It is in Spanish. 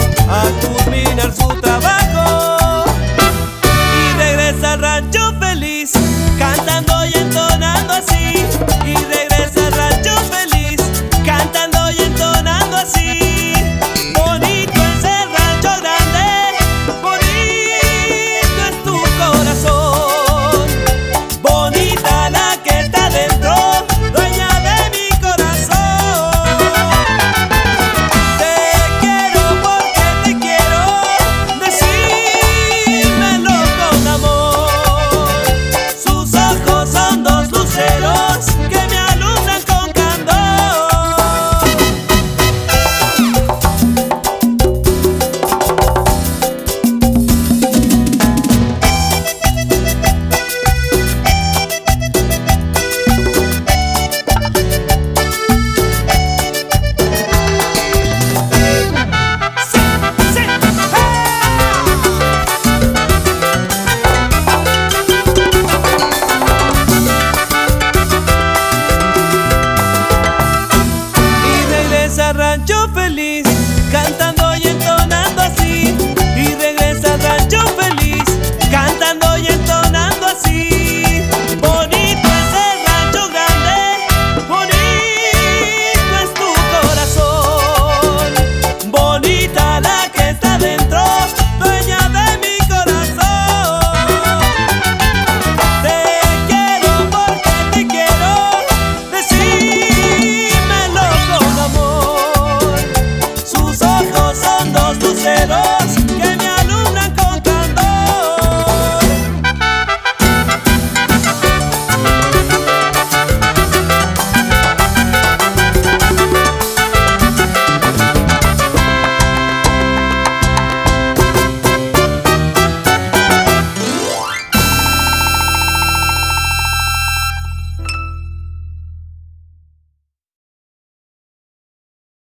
a culminar su trabajo y regresa al rancho feliz, cantando y entonando así. Y regresa al rancho feliz, cantando y entonando así. Bonito es el rancho grande, bonito es tu corazón, bonita la que está dentro, dueña de mi corazón. Te quiero porque te quiero, decímelo con amor. Sus ojos son dos luceros que me alumbran con candor. Rancho feliz, cantando y entonando así. Y regresa al rancho feliz, cantando y entonando así. Bonito es el rancho grande, bonito es tu corazón, bonita la que